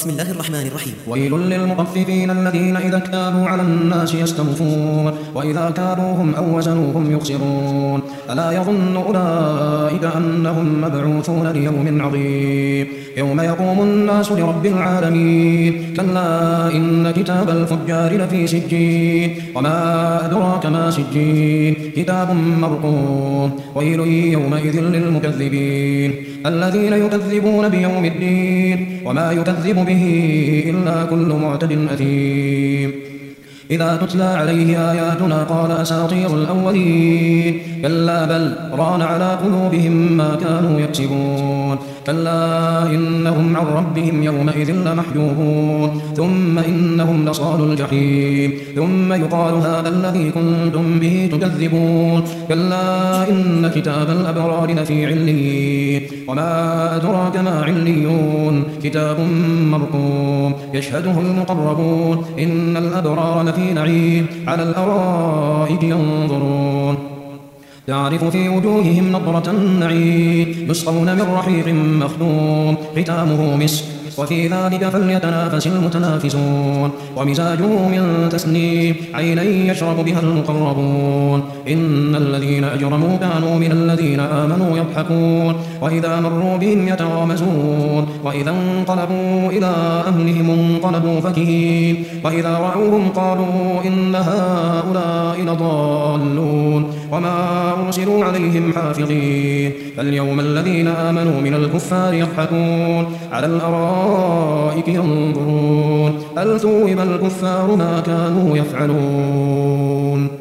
بسم الله الرحمن الرحيم. ويل للمطففين الذين إذا اكتالوا على الناس يستوفون وإذا كالوهم أو وزنوهم يخسرون ألا يظن أولئك أنهم مبعوثون ليوم عظيم يوم يقوم الناس لرب العالمين كلا إن كتاب الفجار لفي سجين وما أدراك ما سجين كتاب مرقوم ويل يومئذ للمكذبين الذين يكذبون بيوم الدين وما يكذب به إلا كل معتد أثيم إذا تتلى عليه آياتنا قال أساطير الأولين كلا بل ران على قلوبهم ما كانوا يكسبون كلا إنهم عن ربهم يومئذ لمحجوبون ثم إنهم لصالوا الجحيم ثم يقال هذا الذي كنتم به تكذبون كلا إن كتاب الأبرار لفي عليين وما أدراك ما عليون كتاب مرقوم يشهده المقربون إن الأبرار لفي نعيم على الأرائك ينظرون تعرف في وجوههم نضرة النعيم يسقون من رحيق مختوم ختامه مسك وفي ذلك فليتنافس المتنافسون ومزاجه من تسنيم عينا يشرب بها المقربون إن الذين أجرموا كانوا من الذين آمنوا يضحكون وإذا مروا بهم يتغامزون وإذا انقلبوا إلى أهلهم انقلبوا فكهين وإذا رأوهم قالوا إن هؤلاء لضالون وما أرسلوا عليهم حافظين فاليوم الذين آمنوا من الكفار يضحكون على الأرائك ينظرون هل ثوب الكفار ما كانوا يفعلون